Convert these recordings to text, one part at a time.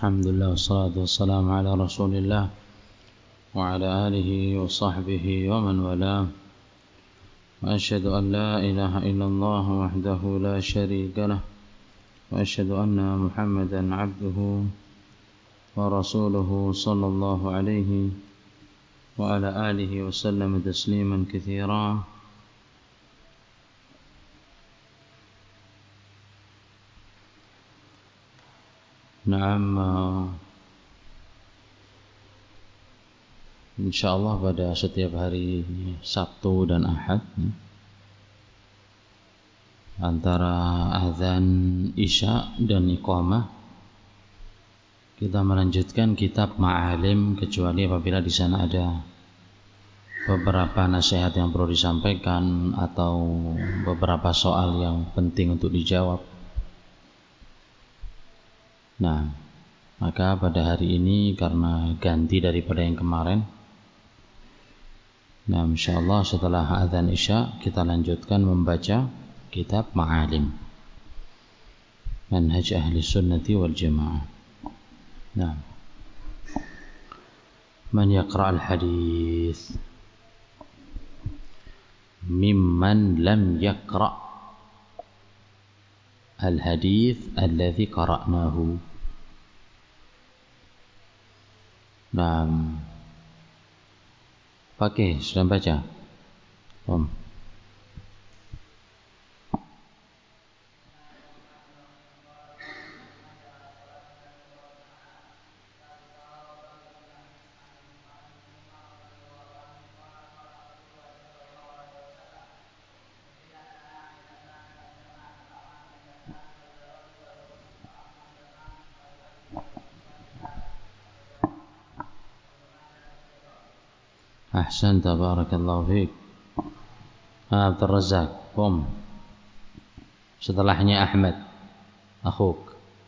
Alhamdulillah wassalatu wassalamu ala Rasulillah wa ala alihi wa sahbihi wa man walah. Wa asyhadu an la ilaha illallah wahdahu la syarika lah wa asyhadu anna Muhammadan abduhu wa rasuluhu sallallahu alaihi wa ala alihi wa sallam tasliman katsiran. Naam, insyaallah pada setiap hari Sabtu dan Ahad antara azan Isya dan Iqamah kita melanjutkan kitab Ma'alim, kecuali apabila di sana ada beberapa nasihat yang perlu disampaikan atau beberapa soal yang penting untuk dijawab. Nah, maka pada hari ini karena ganti daripada yang kemarin, nah insyaallah setelah azan Isya kita lanjutkan membaca kitab Ma'alim Manhaj Ahli Sunnati wal Jamaah. Nah, man yaqra' al-hadith mimman lam yaqra' al-hadith alladhi qara'nahu. Nah, pakai sudah baca? Om. Ahsan, tabarakallahu fiik. Abdul Razak, Om. Setelahnya Ahmad, akhuk.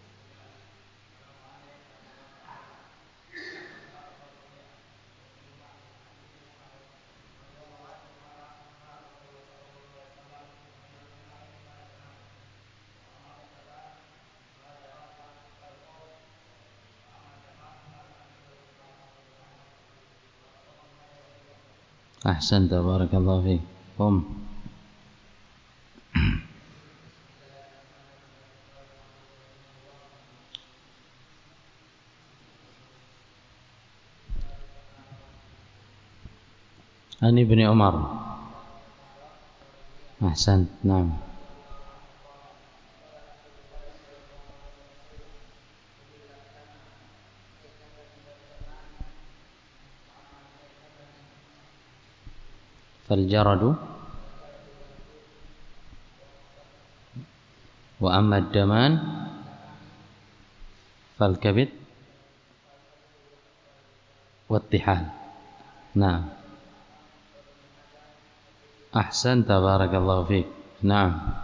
Ahsan, tabarakallahu fiik. Om. Ani bin Umar. Ahsan, naam. Faljaradu wa amma ad-daman falkabid wattihal. Naam. Ahsan, tabarakallahu fiik. Naam.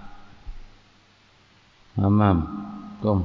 Amam. Kum.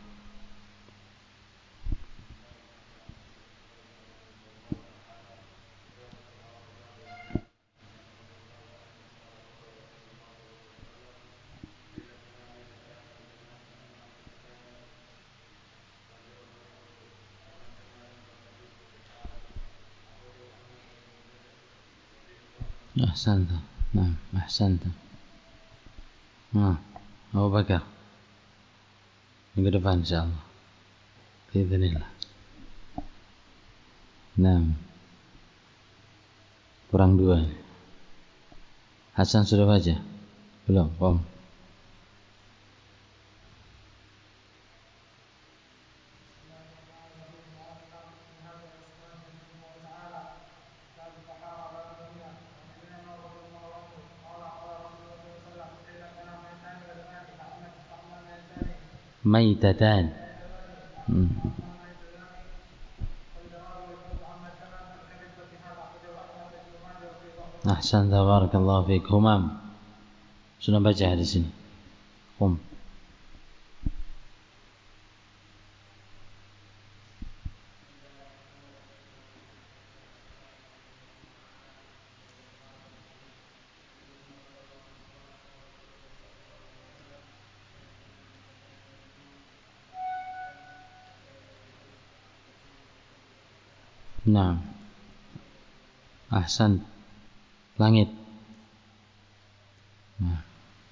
Ahsanta. Naam, ahsanta. Nah, Abu Bakar. Minggu depan insyaallah. Bismillah. Naam. Kurang 2. Hasan sudah baca? Belum, Om. Maitatan. Ahsan, tabarakallahu fiik. Humam. Sudah baca di sini. Nah, ahsan. Langit. Nah.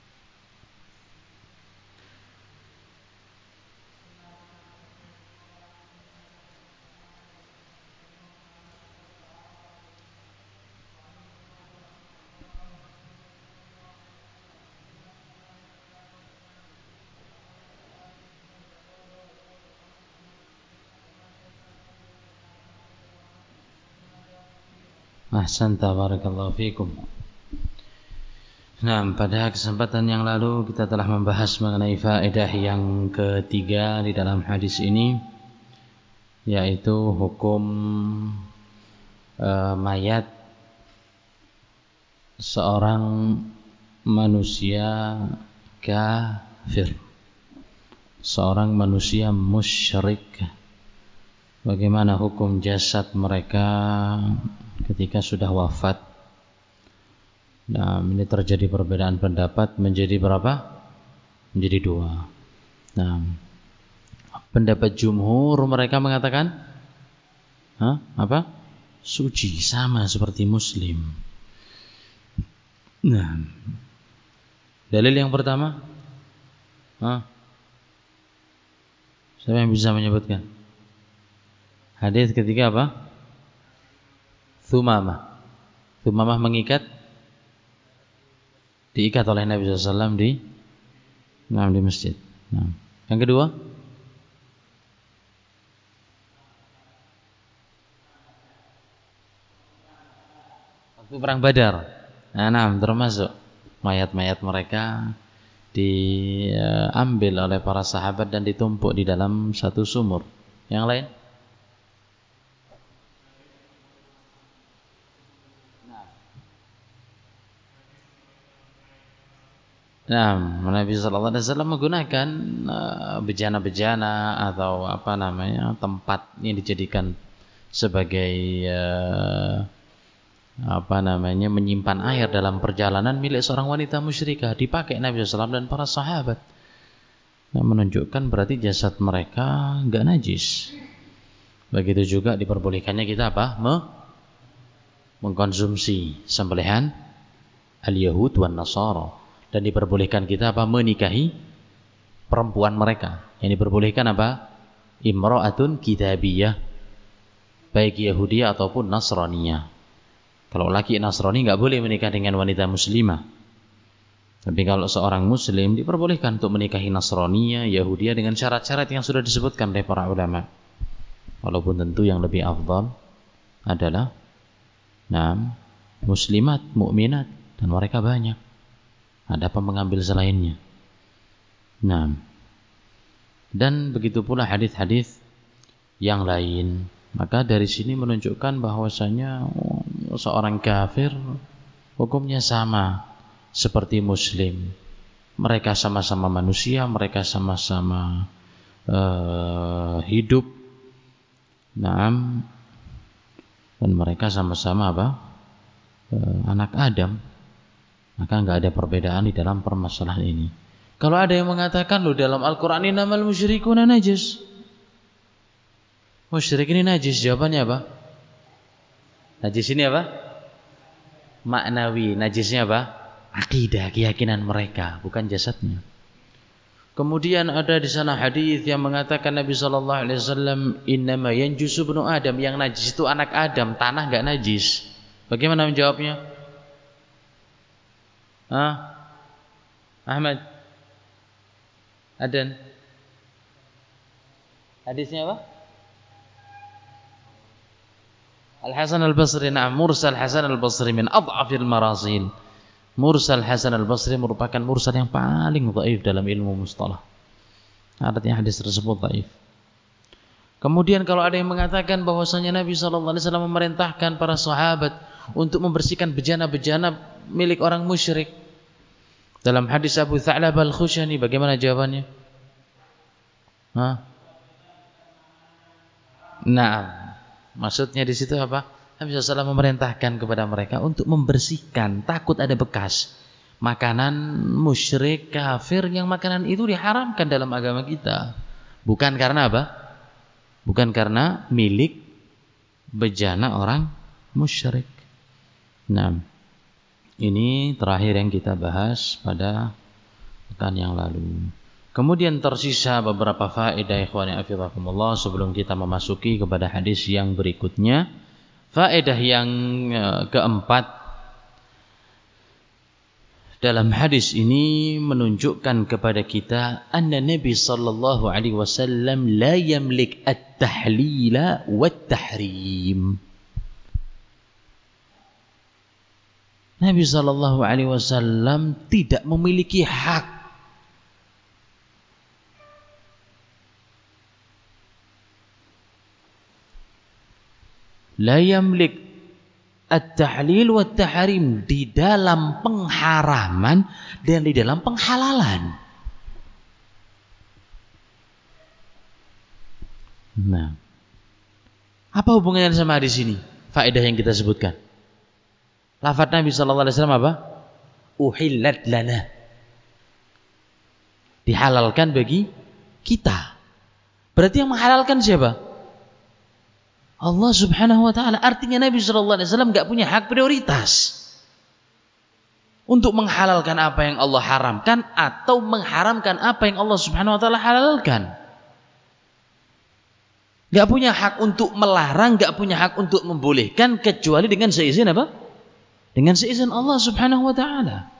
Ahsanta, barakallahu fikum. Nah, pada kesempatan yang lalu kita telah membahas mengenai faedah yang ketiga di dalam hadis ini, yaitu hukum mayat seorang manusia kafir, seorang manusia musyrik. Bagaimana hukum jasad mereka ketika sudah wafat? Nah, ini terjadi perbedaan pendapat menjadi berapa? Menjadi dua. Nah, pendapat jumhur mereka mengatakan, apa? Suci, sama seperti muslim. Nah, dalil yang pertama, siapa yang bisa menyebutkan? Hadis ketiga apa? Thumamah mengikat, diikat oleh Nabi SAW di masjid. Nah, yang kedua, waktu perang Badar. Nah, termasuk mayat-mayat mereka diambil oleh para sahabat dan ditumpuk di dalam satu sumur. Yang lain? Nah, Nabi sallallahu alaihi wasallam menggunakan bejana-bejana atau tempat yang dijadikan sebagai menyimpan air dalam perjalanan milik seorang wanita musyrikah, dipakai Nabi sallallahu alaihi wasallam dan para sahabat. Nah, menunjukkan berarti jasad mereka enggak najis. Begitu juga diperbolehkannya kita mengkonsumsi sembelihan al-Yahud wan Nasara, dan diperbolehkan kita menikahi perempuan mereka. Yang diperbolehkan imra'atun kitabiyah, baik Yahudiyah ataupun Nasraniyah. Kalau laki Nasrani enggak boleh menikah dengan wanita muslimah. Tapi kalau seorang muslim diperbolehkan untuk menikahi Nasraniyah, Yahudiyah dengan syarat-syarat yang sudah disebutkan oleh para ulama. Walaupun tentu yang lebih afdal adalah muslimat, mukminat, dan mereka banyak. Ada mengambil selainnya. Nah, dan begitu pula hadis-hadis yang lain. Maka dari sini menunjukkan bahwasanya seorang kafir hukumnya sama seperti muslim. Mereka sama-sama manusia, mereka sama-sama hidup. Naam, dan mereka sama-sama anak Adam. Maka enggak ada perbedaan di dalam permasalahan ini. Kalau ada yang mengatakan dalam Al-Qur'an innamal musyrikuna najis. Musyrik ini najis, jawabannya apa? Najis ini apa? Maknawi. Najisnya apa? Akidah, keyakinan mereka, bukan jasadnya. Kemudian ada di sana hadis yang mengatakan Nabi sallallahu alaihi wasallam, innama yanjusu ibnu Adam, yang najis itu anak Adam, tanah enggak najis. Bagaimana menjawabnya? Ahmad, Adan, hadisnya apa? Al-Hasan Al-Basri, mursal Hasan Al-Basri min adhafil marasil. Mursal Hasan Al-Basri merupakan mursal yang paling dhaif dalam ilmu mustalah. Artinya hadis tersebut dhaif. Kemudian kalau ada yang mengatakan bahwasanya Nabi sallallahu alaihi wasallam memerintahkan para sahabat untuk membersihkan bejana-bejana milik orang musyrik, dalam hadis Abu Tha'lab Al-Khushani, bagaimana jawabannya? Nah, maksudnya di situ apa? Nabi SAW memerintahkan kepada mereka untuk membersihkan, takut ada bekas makanan musyrik kafir, yang makanan itu diharamkan dalam agama kita. Bukan karena apa? Bukan karena milik bejana orang musyrik. Nah, ini terakhir yang kita bahas pada pekan yang lalu. Kemudian tersisa beberapa faedah ikhwani afizakumullah sebelum kita memasuki kepada hadis yang berikutnya. Faedah yang keempat, dalam hadis ini menunjukkan kepada kita anna Nabi sallallahu alaihi wasallam la yamlik at-tahlila wat-tahrim. Nabi sallallahu alaihi wasallam tidak memiliki hak la yamlik at-tahlil wa at-tahrim, di dalam pengharaman dan di dalam penghalalan. Nah, apa hubungannya sama hadis ini? Faedah yang kita sebutkan. Lafaz Nabi sallallahu alaihi wasallam apa? Uhillat lana. Dihalalkan bagi kita. Berarti yang menghalalkan siapa? Allah Subhanahu wa taala. Artinya Nabi sallallahu alaihi wasallam enggak punya hak prioritas untuk menghalalkan apa yang Allah haramkan atau mengharamkan apa yang Allah Subhanahu wa taala halalkan. Enggak punya hak untuk melarang, enggak punya hak untuk membolehkan kecuali dengan seizin apa? Dengan seizin Allah Subhanahu wa taala.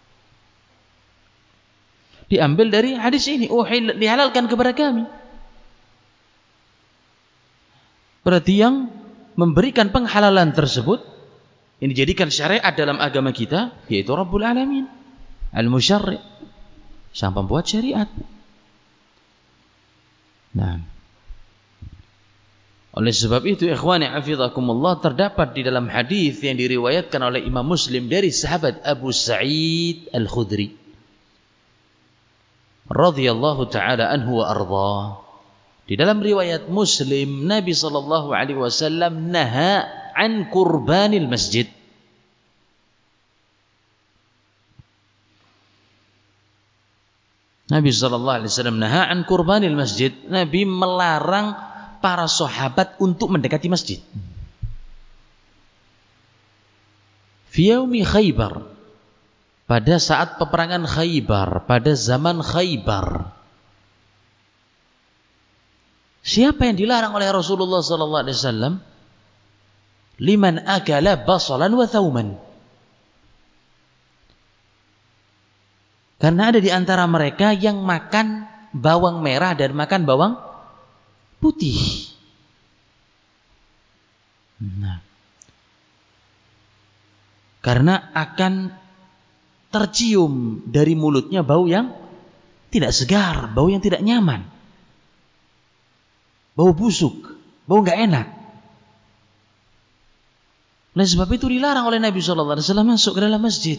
Diambil dari hadis ini, dihalalkan kepada kami. Berarti yang memberikan penghalalan tersebut yang dijadikan syariat dalam agama kita yaitu Rabbul Alamin, Al-Musyarri', sang pembuat syariat. Nah, oleh sebab itu ikhwani hafizakumullah, terdapat di dalam hadis yang diriwayatkan oleh Imam Muslim dari sahabat Abu Sa'id Al-Khudri radhiyallahu taala anhu wa ardhah. Di dalam riwayat Muslim, Nabi sallallahu alaihi wasallam naha an qurbanil masjid. Nabi sallallahu alaihi wasallam naha an qurbanil masjid. Nabi melarang para sahabat untuk mendekati masjid. Fi yaumi Khaybar, pada saat peperangan Khaybar, pada zaman Khaybar. Siapa yang dilarang oleh Rasulullah sallallahu alaihi wasallam? Liman akala basalan wa thauman. Karena ada di antara mereka yang makan bawang merah dan makan bawang putih. Nah, karena akan tercium dari mulutnya bau yang tidak segar, bau yang tidak nyaman, bau busuk, bau nggak enak. Oleh sebab itu dilarang oleh Nabi sallallahu alaihi wasallam masuk ke dalam masjid.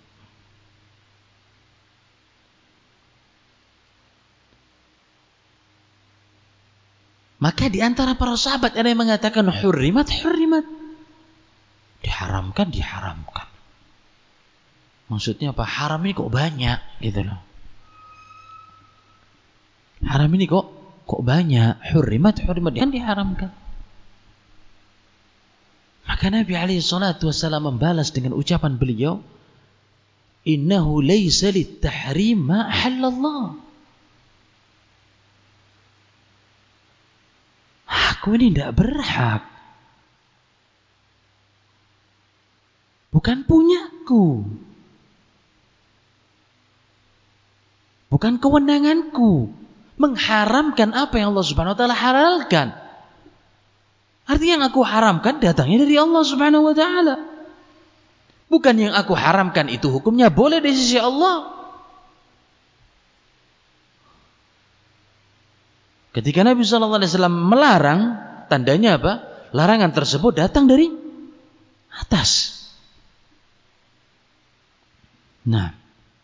Maka di antara para sahabat ada yang mengatakan hurrimat, hurrimat. Diharamkan, diharamkan. Maksudnya apa? Haram ini kok banyak gitu loh. Haram ini kok banyak. Hurrimat, hurrimat, yang diharamkan. Maka Nabi alaihi salatu wassalam membalas dengan ucapan beliau, innahu laysa lit-tahrim ma ahallallah. Aku ini tidak berhak, bukan punyaku, bukan kewenanganku mengharamkan apa yang Allah Subhanahu wa taala halalkan. Artinya yang aku haramkan datangnya dari Allah Subhanahu wa taala. Bukan yang aku haramkan itu hukumnya boleh di sisi Allah. Ketika Nabi sallallahu alaihi wasallam melarang, tandanya apa? Larangan tersebut datang dari atas. Nah,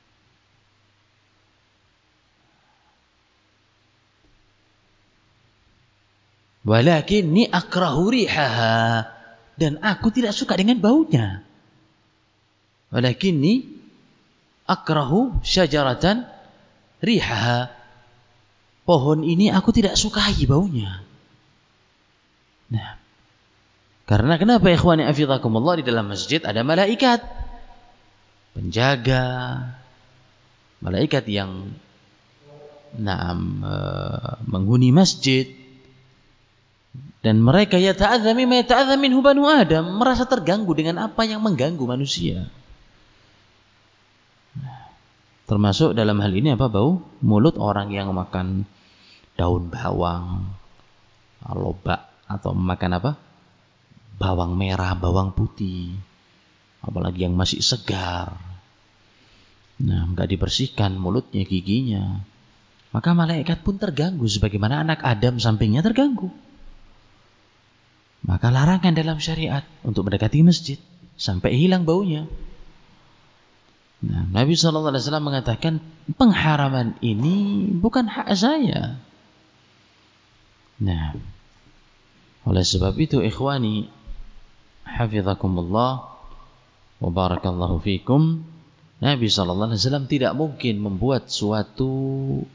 walakinni akrahu rihaha, dan aku tidak suka dengan baunya. Walakinni akrahu syajaratan rihaha. Pohon ini aku tidak sukai baunya. Nah, Karena kenapa ikhwani hafizakumullah, di dalam masjid ada malaikat penjaga, malaikat yang menghuni masjid, dan mereka yata'adza mimma yata'adza minhu banu Adam, merasa terganggu dengan apa yang mengganggu manusia. Termasuk dalam hal ini apa? Bau mulut orang yang makan daun bawang, lobak, atau makan apa? Bawang merah, bawang putih, apalagi yang masih segar. Enggak dibersihkan mulutnya, giginya. Maka malaikat pun terganggu, sebagaimana anak Adam sampingnya terganggu. Maka larangan dalam syariat untuk mendekati masjid sampai hilang baunya. Nabi SAW mengatakan, pengharaman ini bukan hak saya. Oleh sebab itu ikhwani hafizakumullah wa barakallahu fikum, Nabi SAW tidak mungkin membuat suatu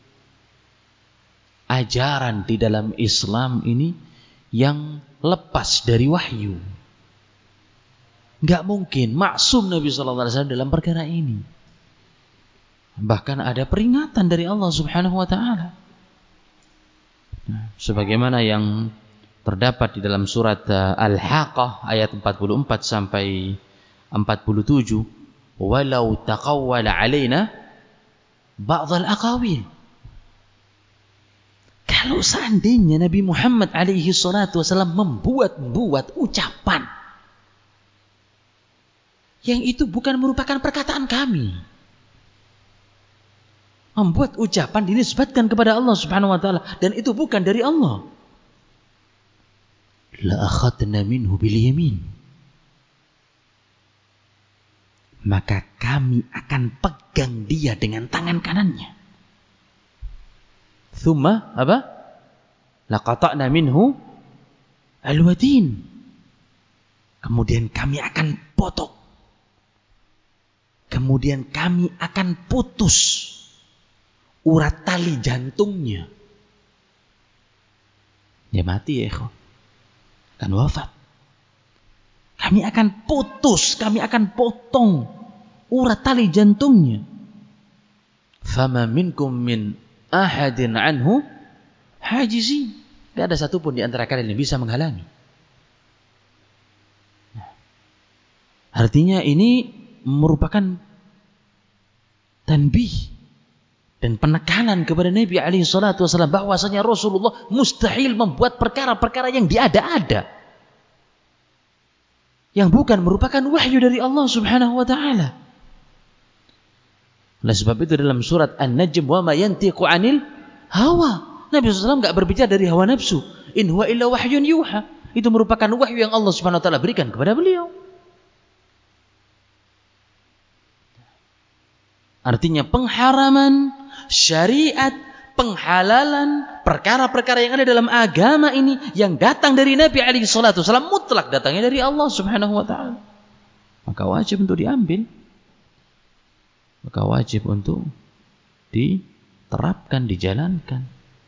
ajaran di dalam Islam ini yang lepas dari wahyu. Enggak mungkin, maksum Nabi SAW dalam perkara ini. Bahkan ada peringatan dari Allah Subhanahu wa ta'ala. Sebagaimana yang terdapat di dalam surat Al-Haqqah ayat 44 sampai 47, walau taqawwala alaina ba'dhal aqawil. Kalau seandainya Nabi Muhammad alaihi salatu wasallam membuat ucapan yang itu bukan merupakan perkataan kami, membuat ucapan dinisbatkan kepada Allah Subhanahu wa taala dan itu bukan dari Allah, la akhadna minhu bil yamin, maka kami akan pegang dia dengan tangan kanannya. Thumma apa? Laqata'na minhu alwadin. Kemudian kami akan potong. Kemudian kami akan putus urat tali jantungnya. Dia mati ya ikhwan. Akan wafat. Kami akan putus, kami akan potong urat tali jantungnya. Fama minkum min ahadin anhu hajizi. Tidak ada satupun di antara kalian yang bisa menghalangi. Artinya ini merupakan tanbih dan penekanan kepada Nabi alaihi salatu wasallam bahwasanya Rasulullah mustahil membuat perkara-perkara yang diada-ada, yang bukan merupakan wahyu dari Allah Subhanahu wa taala. Oleh sebab itu dalam surat An-Najm, wa ma yantiqu 'anil hawa, Nabi SAW enggak berbicara dari hawa nafsu. In huwa illa wahyun yuha. Itu merupakan wahyu yang Allah Subhanahu wa taala berikan kepada beliau. Artinya pengharaman, syariat, penghalalan, perkara-perkara yang ada dalam agama ini yang datang dari Nabi alaihi salatu wasallam mutlak datangnya dari Allah Subhanahu wa taala. Maka wajib untuk diambil. Maka wajib untuk diterapkan, dijalankan.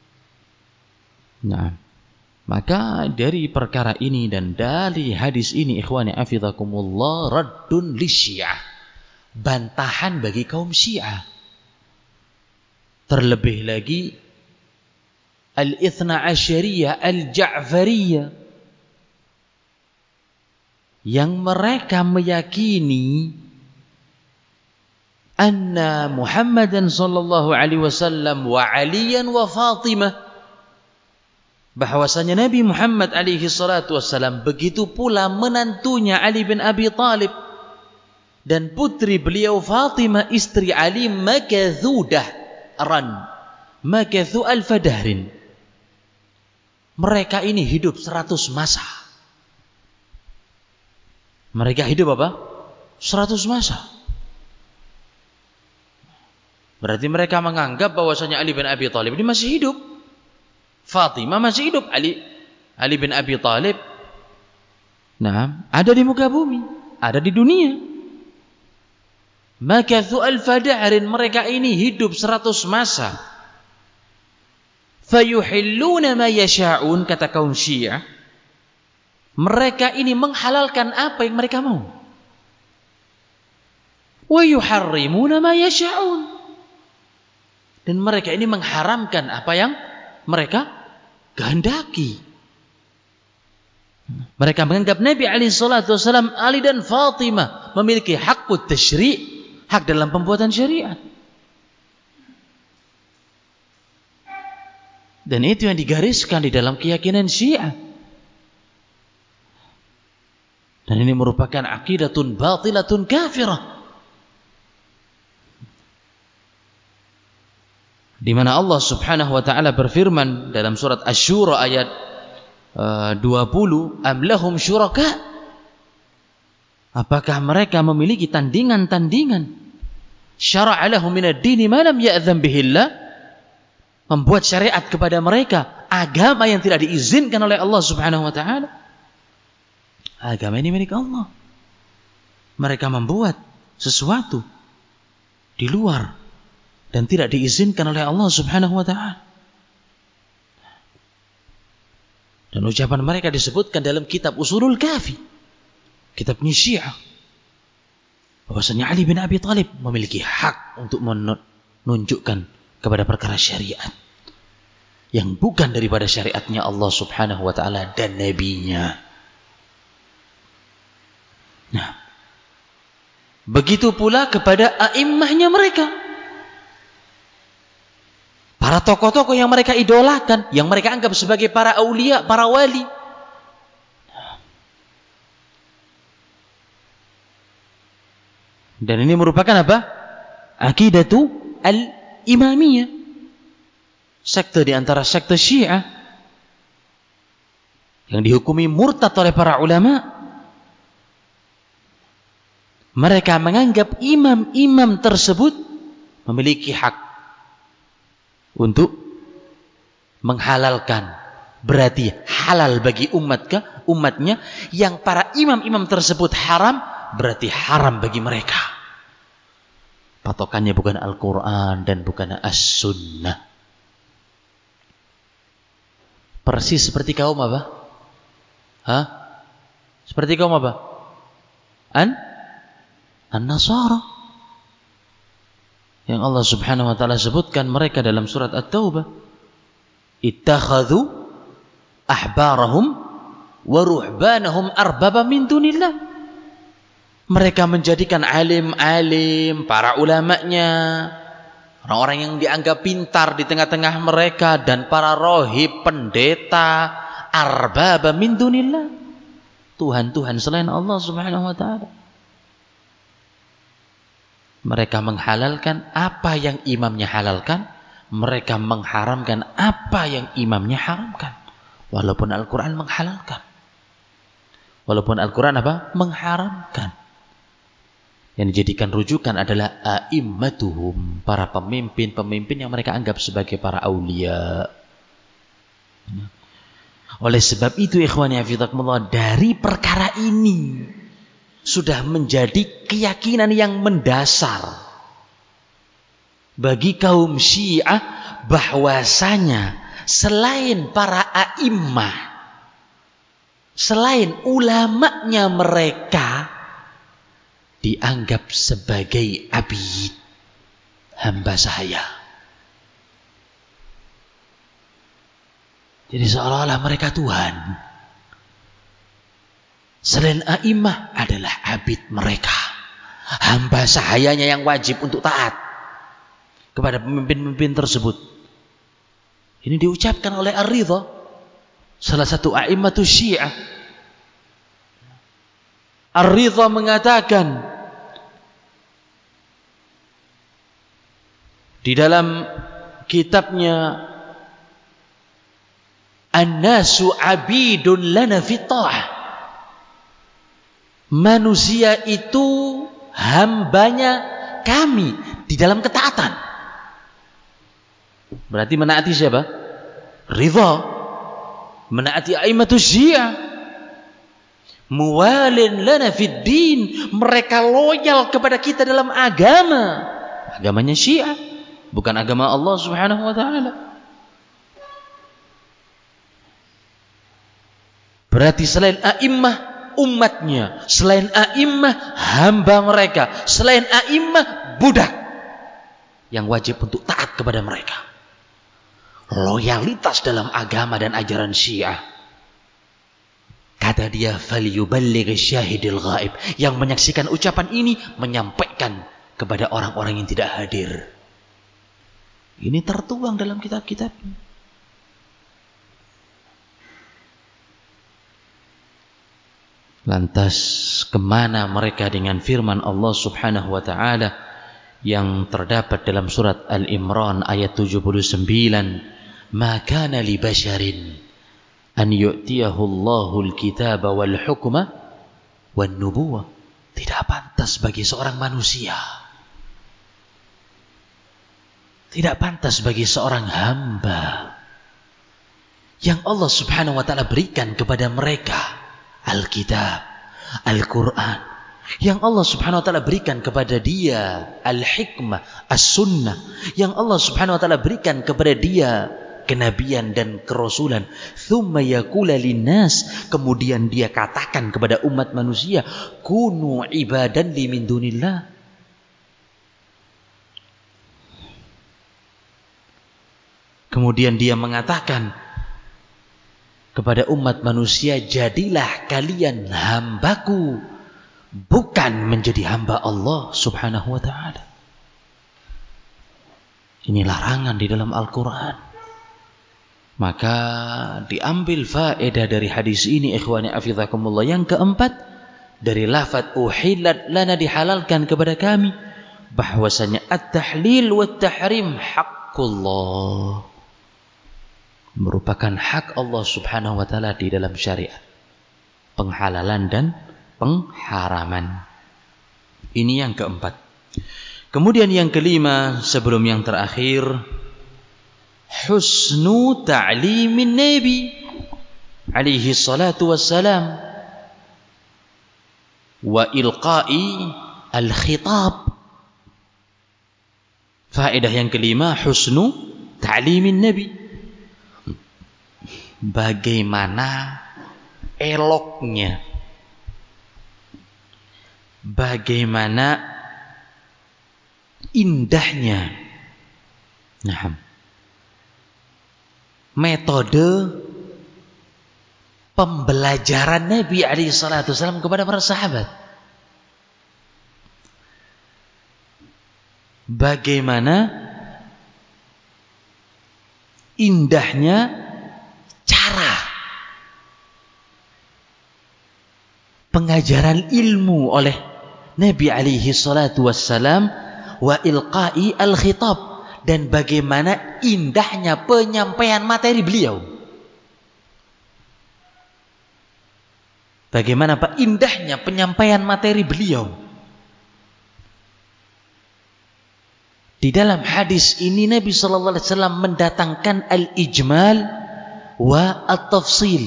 Maka dari perkara ini dan dari hadis ini ikhwani hafizakumullah raddun lisyiah, bantahan bagi kaum Syiah. Terlebih lagi al-Ithna Asyariyah al-Ja'fariyah yang mereka meyakini anna Muhammadan sallallahu alaihi wasallam wa Aliyan wa Fatimah, bahwasanya Nabi Muhammad alaihi salatu wasallam begitu pula menantunya Ali bin Abi Thalib dan putri beliau Fatimah istri Ali makathudah ran makathu alfadahrin, mereka ini hidup 100 masa. Mereka hidup apa? 100 masa. Berarti mereka menganggap bahwasanya Ali bin Abi Thalib ini masih hidup, Fatimah masih hidup, Ali bin Abi Thalib ada di muka bumi, ada di dunia. Maka alfadahrin, mereka ini hidup 100 masa. Fayuhilluna ma yasha'un, kata kaum Syiah, Mereka ini menghalalkan apa yang mereka mau. Wa yuharrimuna ma yasha'un. Dan mereka ini mengharamkan apa yang mereka kehendaki. Mereka menganggap Nabi SAW, Ali dan Fatimah memiliki hakut tasyri', hak dalam pembuatan syariat. Dan itu yang digariskan di dalam keyakinan Syiah. Dan ini merupakan aqidatun batilatun kafirah. Di mana Allah Subhanahu wa taala berfirman dalam surat Asy-Syura ayat 20, am lahum syuraka? Apakah mereka memiliki tandingan-tandingan? Syara'a lahum minad dini ma lam ya'dzan bihi Allah? Membuat syariat kepada mereka agama yang tidak diizinkan oleh Allah Subhanahu wa taala. Agama ini milik Allah. Mereka membuat sesuatu di luar dan tidak diizinkan oleh Allah Subhanahu wa taala. Dan ucapan mereka disebutkan dalam kitab Ushulul Kafi, kitabnya Syiah, bahwasanya Ali bin Abi Thalib memiliki hak untuk menunjukkan kepada perkara syariat yang bukan daripada syariatnya Allah Subhanahu wa taala dan nabinya. Nah, begitu pula kepada a'immahnya mereka, para tokoh-tokoh yang mereka idolakan, yang mereka anggap sebagai para aulia, para wali. Dan ini merupakan apa? Aqidatu al-imamiyah. Sekte di antara sekte Syiah yang dihukumi murtad oleh para ulama. Mereka menganggap imam-imam tersebut memiliki hak untuk menghalalkan, berarti halal bagi umatnya. Yang para imam-imam tersebut haram, berarti haram bagi mereka. Patokannya bukan Al-Quran dan bukan As-Sunnah. Persis seperti kaum apa? Seperti kaum apa? An-Nasara. Yang Allah Subhanahu wa taala sebutkan mereka dalam surat At-Taubah, ittakhadhu ahbarahum wa ruhbanahum arbaba min dunillah. Mereka menjadikan alim-alim, para ulamanya, orang-orang yang dianggap pintar di tengah-tengah mereka, dan para rohib, pendeta, arbaba min dunillah, Tuhan-Tuhan selain Allah Subhanahu wa taala. Mereka menghalalkan apa yang imamnya halalkan, mereka mengharamkan apa yang imamnya haramkan. Walaupun Al-Quran menghalalkan, walaupun Al-Quran apa? Mengharamkan. Yang dijadikan rujukan adalah a'immatuhum, para pemimpin-pemimpin yang mereka anggap sebagai para aulia. Oleh sebab itu, ikhwani hafizakumullah, dari perkara ini sudah menjadi keyakinan yang mendasar bagi kaum Syiah, bahwasanya selain para a'immah, selain ulamanya mereka, dianggap sebagai abid, hamba sahaya. Jadi seolah-olah mereka Tuhan. Selain a'immah adalah abid mereka, hamba sahayanya yang wajib untuk taat kepada pemimpin-pemimpin tersebut. Ini diucapkan oleh Ar-Ridha, salah satu a'immatus Syiah. Ar-Ridha mengatakan di dalam kitabnya An-nasu abidun lana fi ta'ah, manusia itu hambanya kami di dalam ketaatan. Berarti menaati siapa? Ridha. Menaati a'immatus Syiah. Muwalin lana fid din, mereka loyal kepada kita dalam agama. Agamanya Syiah, bukan agama Allah Subhanahu wa taala. Berarti selain a'immah, umatnya. Selain a'immah, hamba mereka. Selain a'immah, budak yang wajib untuk taat kepada mereka. Loyalitas dalam agama dan ajaran Syiah. Kata dia, falyuballigh syahidil ghaib. Yang menyaksikan ucapan ini menyampaikan kepada orang-orang yang tidak hadir. Ini tertuang dalam kitab-kitab. Lantas kemana mereka dengan firman Allah Subhanahu wa ta'ala yang terdapat dalam surat Al-Imran ayat 79, "Ma kana li basharin an yu'tiyahu Allahul kitaba wal hukma wan nubuwah." Tidak pantas bagi seorang manusia, tidak pantas bagi seorang hamba yang Allah Subhanahu wa ta'ala berikan kepada mereka Alkitab, Al-Quran, yang Allah Subhanahu wa ta'ala berikan kepada dia Al-Hikmah, As-Sunnah, yang Allah Subhanahu wa ta'ala berikan kepada dia kenabian dan kerasulan. Thumma yaqula linnas, kemudian dia katakan kepada umat manusia, kunu ibadan li min dunillah. Kemudian dia mengatakan kepada umat manusia, jadilah kalian hambaku, bukan menjadi hamba Allah Subhanahu wa ta'ala. Ini larangan di dalam Al-Quran. Maka diambil faedah dari hadis ini, ikhwani afizakumullah, yang keempat, dari lafaz uhillat lana, dihalalkan kepada kami, bahwasanya at-tahlil wa at-tahrim haqqullah, merupakan hak Allah Subhanahu wa ta'ala di dalam syariat, penghalalan dan pengharaman. Ini yang keempat. Kemudian yang kelima, sebelum yang terakhir, husnu ta'limin Nabi alaihi salatu wassalam wa ilqa'i al-khitab. Faedah yang kelima, husnu ta'limin Nabi, bagaimana eloknya, bagaimana indahnya metode pembelajaran Nabi alaihi salatu wasallam kepada para sahabat. Bagaimana indahnya cara pengajaran ilmu oleh Nabi alaihi salatu wassalam, wa ilqa'i al-khitab, dan bagaimana indahnya penyampaian materi beliau. Bagaimana Pak indahnya penyampaian materi beliau. Di dalam hadis ini Nabi sallallahu alaihi wasallam mendatangkan al-ijmal wa at-tafsil.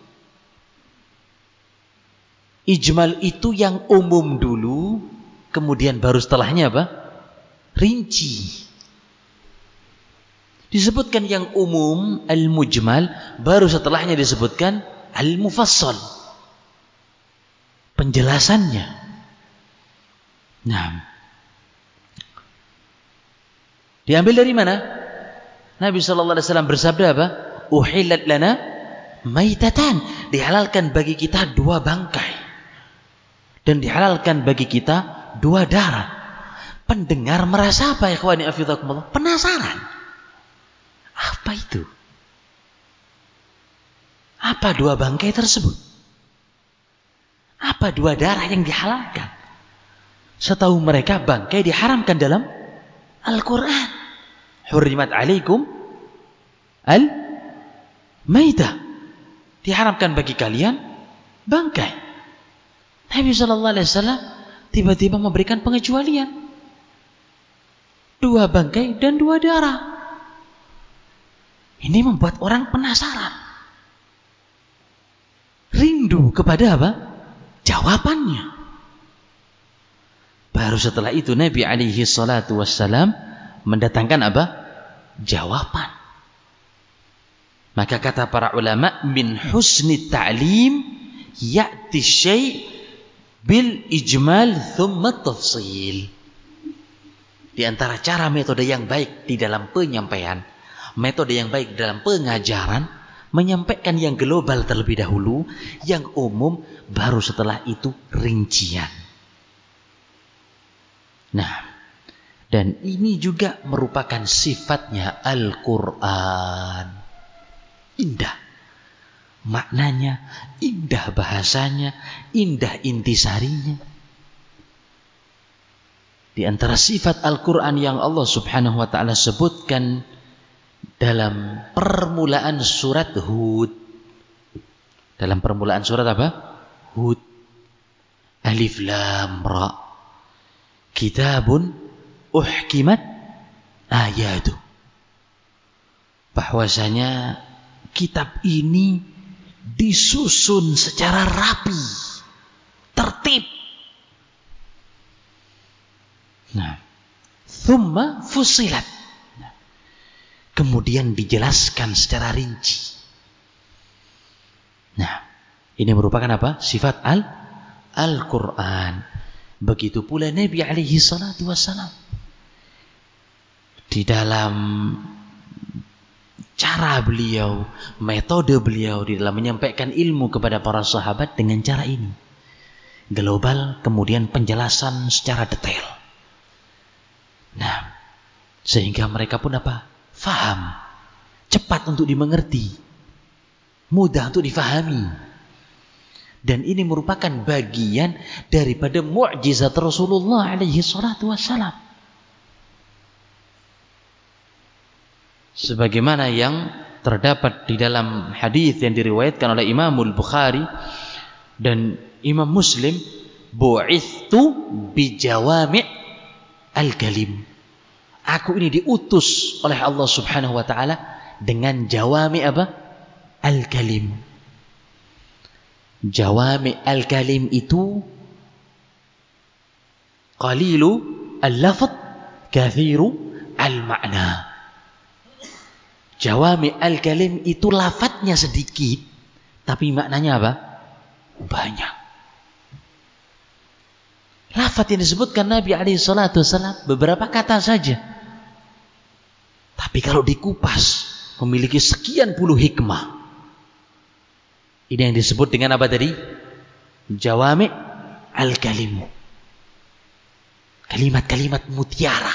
Ijmal itu yang umum dulu, kemudian baru setelahnya apa? Rinci. Disebutkan yang umum, al-mujmal, baru setelahnya disebutkan al-mufassal, penjelasannya. Nah, diambil dari mana? Nabi sallallahu alaihi wasallam bersabda apa? Uhillat lana maitatan, dihalalkan bagi kita 2 bangkai, dan dihalalkan bagi kita 2 darah. Pendengar merasa apa, ikhwani afizakumullah? Penasaran. Apa itu? Apa 2 bangkai tersebut? Apa 2 darah yang dihalalkan? Setahu mereka bangkai diharamkan dalam Al-Quran. Hurrimat alaikum al-maitah, diharamkan bagi kalian bangkai. Nabi sallallahu alaihi wasallam tiba-tiba memberikan pengecualian, 2 bangkai dan 2 darah. Ini membuat orang penasaran, rindu kepada apa? Jawabannya. Baru setelah itu Nabi alaihi salatu wassalam mendatangkan apa? Jawaban. Maka kata para ulama, min husni ta'lim ya'ti syai' bil ijmal thumma tafsil. Di antara cara metode yang baik di dalam penyampaian, metode yang baik dalam pengajaran, menyampaikan yang global terlebih dahulu, yang umum, baru setelah itu rincian. Nah, dan ini juga merupakan sifatnya Al-Quran. Indah maknanya, indah bahasanya, indah intisarinya. Di antara sifat Al-Quran yang Allah subhanahu wa ta'ala sebutkan dalam permulaan surat Hud. Dalam permulaan surat apa? Hud. Alif Lam Ra. Kitabun uhkimat ayatuh. Bahwasanya kitab ini disusun secara rapi, tertib. Nah, thumma fusilat. Kemudian dijelaskan secara rinci. Nah, ini merupakan apa? Sifat Al-Quran. Begitu pula Nabi alaihi salatu wassalam. Di dalam cara beliau, metode beliau di dalam menyampaikan ilmu kepada para sahabat dengan cara ini. Global, kemudian penjelasan secara detail. Nah, sehingga mereka pun apa? Faham. Cepat untuk dimengerti. Mudah untuk difahami. Dan ini merupakan bagian daripada mukjizat Rasulullah alaihi salatu wassalam. Sebagaimana yang terdapat di dalam hadis yang diriwayatkan oleh Imam Al-Bukhari dan Imam Muslim, bu'ithtu bijawami' al-kalim. Aku ini diutus oleh Allah Subhanahu wa taala dengan jawami' apa? Al-kalim. Jawami' al-kalim itu qalilu al-lafz, kathiru al-ma'na. Jawami' al-kalim itu lafadznya sedikit, tapi maknanya apa? Banyak. Lafadz yang disebutkan Nabi alaihi salatu wasallam beberapa kata saja. Tapi kalau dikupas memiliki sekian puluh hikmah. Ini yang disebut dengan apa tadi? Jawami' al-kalim. Kalimat-kalimat mutiara.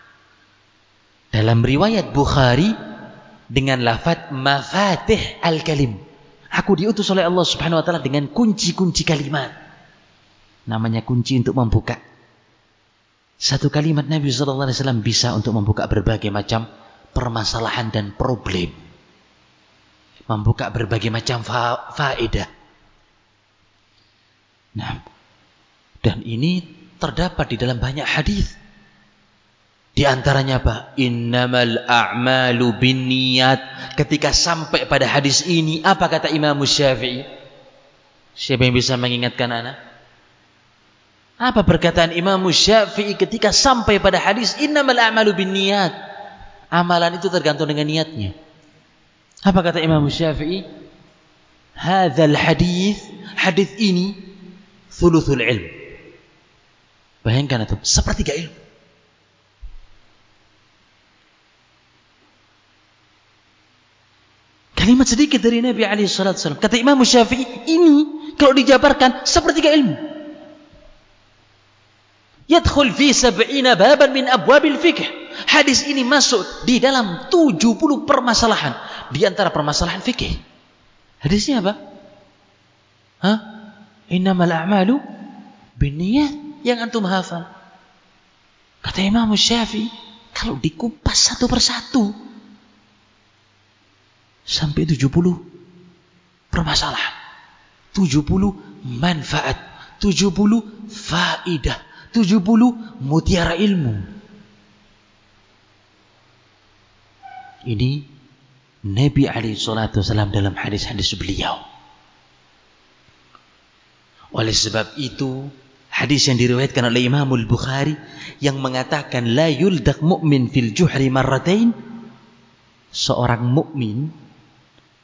Dalam riwayat Bukhari dengan lafaz mafatih al-kalim. Aku diutus oleh Allah Subhanahu wa taala dengan kunci-kunci kalimat. Namanya kunci untuk membuka. Satu kalimat Nabi sallallahu alaihi wasallam bisa untuk membuka berbagai macam permasalahan dan problem. Membuka berbagai macam faedah. Nah, dan ini terdapat di dalam banyak hadis. Di antaranya apa? Innamal a'malu binniyat. Ketika sampai pada hadis ini, apa kata Imam Syafi'i? Siapa yang bisa mengingatkan anak? Apa perkataan Imam Syafi'i ketika sampai pada hadis innamal a'malu binniyat? Amalan itu tergantung dengan niatnya. Apa kata Imam Syafi'i? Hadzal hadis ini thuluthul ilm. Bayangkan itu, sepertiga ilmu. Kalimat sedikit dari Nabi alaihi salatu wasallam. Kata Imam Syafi'i, ini kalau dijabarkan sepertiga ilmu. Yadkhul fi 70 baban min abwabil fiqh. Hadis ini masuk di dalam 70 permasalahan di antara permasalahan fikih. Hadisnya apa? Innamal a'malu binniyat, yang antum hafal. Kata Imam Syafi'i, kalau dikupas satu persatu sampai 70 permasalahan, 70 manfaat, 70 faidah, 70 mutiara ilmu. Ini Nabi alaihi salatu wasallam dalam hadis-hadis beliau. Oleh sebab itu, hadis yang diriwayatkan oleh Imam Al-Bukhari yang mengatakan la yuldaq mu'min fil juhri marratain, seorang mukmin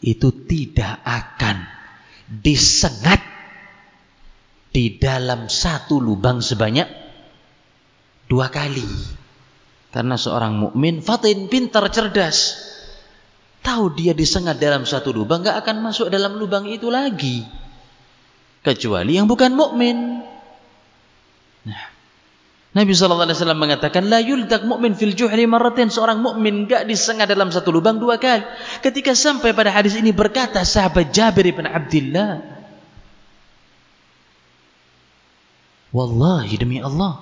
itu tidak akan disengat di dalam satu lubang sebanyak 2 kali. Karena seorang mukmin fatin, pintar, cerdas, tahu dia disengat dalam satu lubang, gak akan masuk dalam lubang itu lagi, kecuali yang bukan mukmin. Nah, Nabi SAW mengatakan, la yuldak mu'min fil juhri marratin. Seorang mukmin gak disengat dalam satu lubang 2 kali. Ketika sampai pada hadis ini, berkata sahabat Jabir bin Abdullah, wallahi, demi Allah,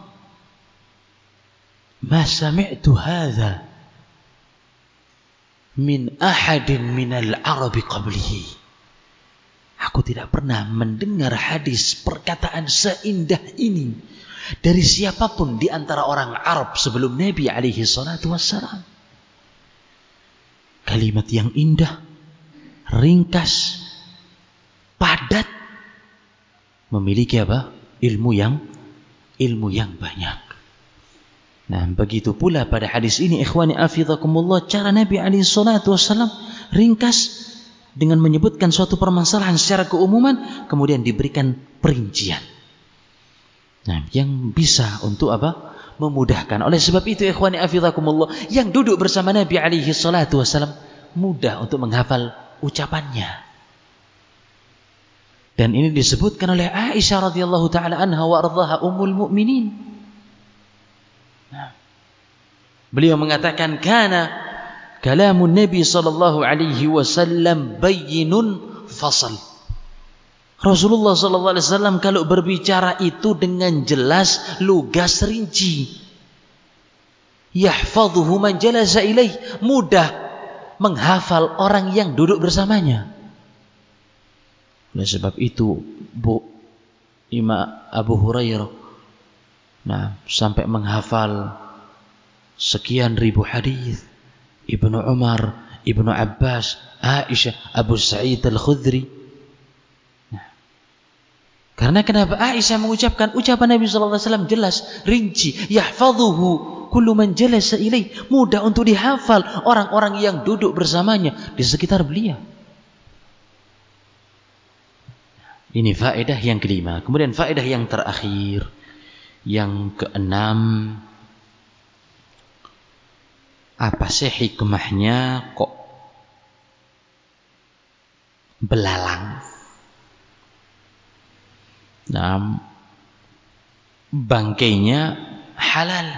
ma sami'tu hadha min ahadin minal arabi qablihi. Aku tidak pernah mendengar hadis perkataan seindah ini dari siapapun di antara orang Arab sebelum Nabi alaihi salatu wassalam. Kalimat yang indah, ringkas, padat, memiliki apa? Ilmu yang banyak. Nah, begitu pula pada hadis ini, ikhwani afidhakumullah, cara Nabi alaihi salatu wassalam ringkas dengan menyebutkan suatu permasalahan secara keumuman, kemudian diberikan perincian. Nah, yang bisa untuk apa? Memudahkan. Oleh sebab itu, ikhwani afidhakumullah, yang duduk bersama Nabi alaihi salatu wassalam mudah untuk menghafal ucapannya. Dan ini disebutkan oleh Aisyah radhiyallahu taala anha wa ardhaha ummul mukminin. Nah, beliau mengatakan, kana kalamun Nabi sallallahu alaihi wasallam bayyinun fasal. Rasulullah sallallahu alaihi wasallam kalau berbicara itu dengan jelas, lugas, rinci. Yahfadhuhu man jalasa ilaih, mudah menghafal orang yang duduk bersamanya. Oleh sebab itu, Imam Abu Hurairah, nah, sampai menghafal sekian ribu hadis. Ibnu Umar, Ibnu Abbas, Aisyah, Abu Sa'id Al-Khudri. Karena kenapa? Aisyah mengucapkan ucapan Nabi sallallahu alaihi wasallam jelas, rinci, yahfadhuhu kullu man jalasa ilaih, mudah untuk dihafal orang-orang yang duduk bersamanya di sekitar beliau. Ini faedah yang kelima. Kemudian faedah yang terakhir, yang keenam, apa sih hikmahnya kok belalang? Nah, bangkainya halal.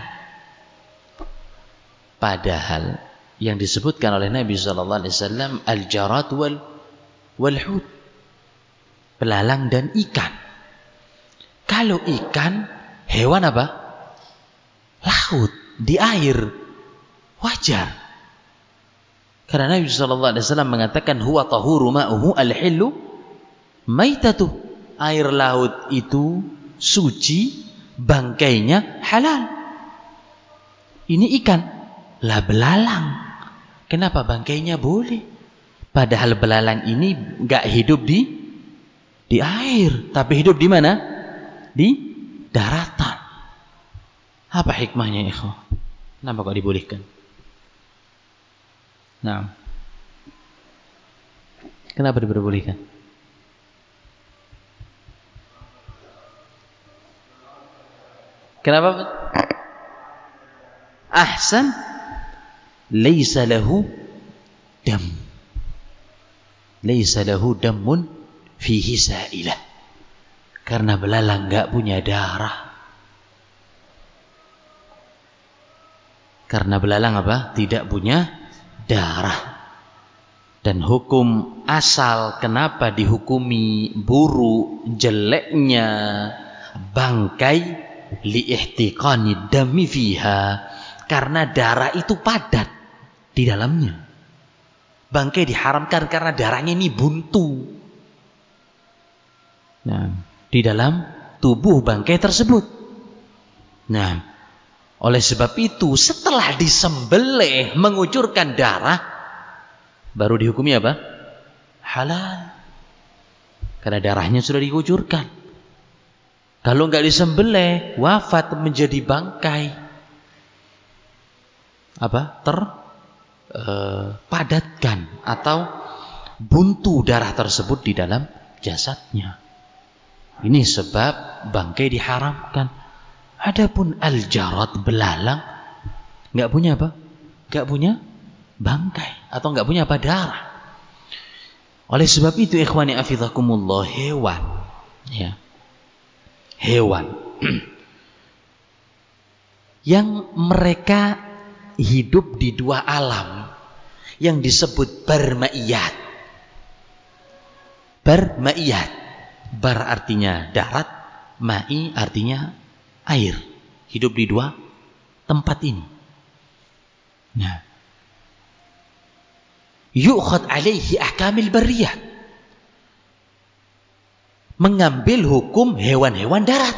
Padahal yang disebutkan oleh Nabi sallallahu alaihi wasallam al-jarat wal hut, belalang dan ikan. Kalau ikan, hewan apa? Laut, di air, wajar. Karena Nabi sallallahu alaihi wasallam mengatakan huwa tahuru ma'uhu al-hillu maitatuh. Air laut itu suci, bangkainya halal. Ini ikan, lah belalang. Kenapa bangkainya boleh? Padahal belalang ini enggak hidup di air, tapi hidup di mana? Di daratan. Apa hikmahnya, ikhwan? Kenapa kok dibolehkan? Nah, kenapa diperbolehkan? Kenapa? Ahsan, laisa lahu dam. Laisa lahu damun fihi sa'ilah. Karena belalang enggak punya darah. Karena belalang apa? Tidak punya darah. Dan hukum asal kenapa dihukumi buruk jeleknya bangkai, liihtiqani dami fiha, karena darah itu padat di dalamnya. Bangkai diharamkan karena darahnya ini buntu. Nah, di dalam tubuh bangkai tersebut. Nah, oleh sebab itu setelah disembelih mengucurkan darah, baru dihukumi apa? Halal. Karena darahnya sudah dikucurkan. Kalau enggak disembelih, wafat menjadi bangkai. Apa? Padatkan atau buntu darah tersebut di dalam jasadnya. Ini sebab bangkai diharamkan. Adapun al-jarad, belalang, nggak punya apa? Nggak punya bangkai atau nggak punya apa? Darah. Oleh sebab itu, ikhwani afizakumullah, hewan, ya, hewan yang mereka hidup di dua alam yang disebut barmaiyat. Barmaiyat, bar artinya darat, ma'i artinya air. Hidup di dua tempat ini. Nah, yu'khad alaihi ahkamil barriyah, mengambil hukum hewan-hewan darat.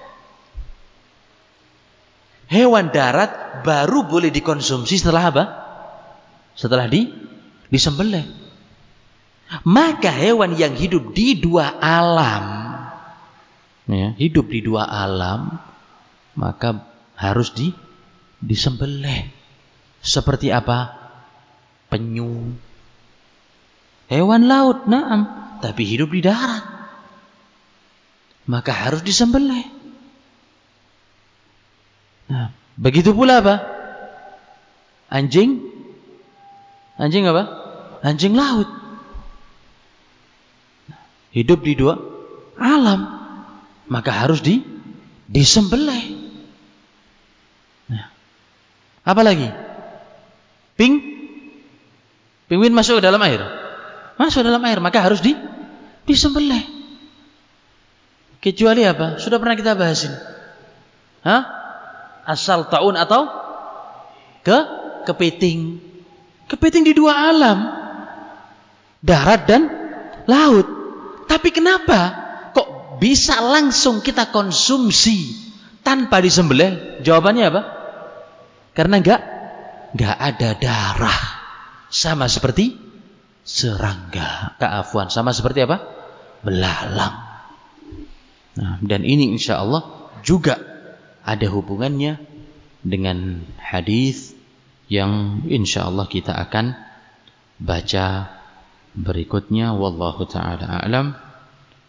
Hewan darat baru boleh dikonsumsi setelah apa? Setelah disembelih. Maka hewan yang hidup di dua alam, ya, hidup di dua alam, maka harus disembelih. Seperti apa? Penyu, hewan laut, na'am, tapi hidup di darat, maka harus disembelih. Nah, begitu pula apa? Anjing apa? Anjing laut, hidup di dua alam, maka harus disembelih. Nah, apa lagi? Penguin masuk ke dalam air, maka harus disembelih. Kecuali apa? Sudah pernah kita bahas ini. Asal taun atau kepiting. Kepiting di dua alam, darat dan laut. Tapi kenapa kok bisa langsung kita konsumsi tanpa disembelih? Jawabannya apa? Karena enggak ada darah. Sama seperti serangga, sama seperti apa? Belalang. Nah, dan ini insya Allah juga ada hubungannya dengan hadis yang insya Allah kita akan baca berikutnya. Wallahu ta'ala a'lam.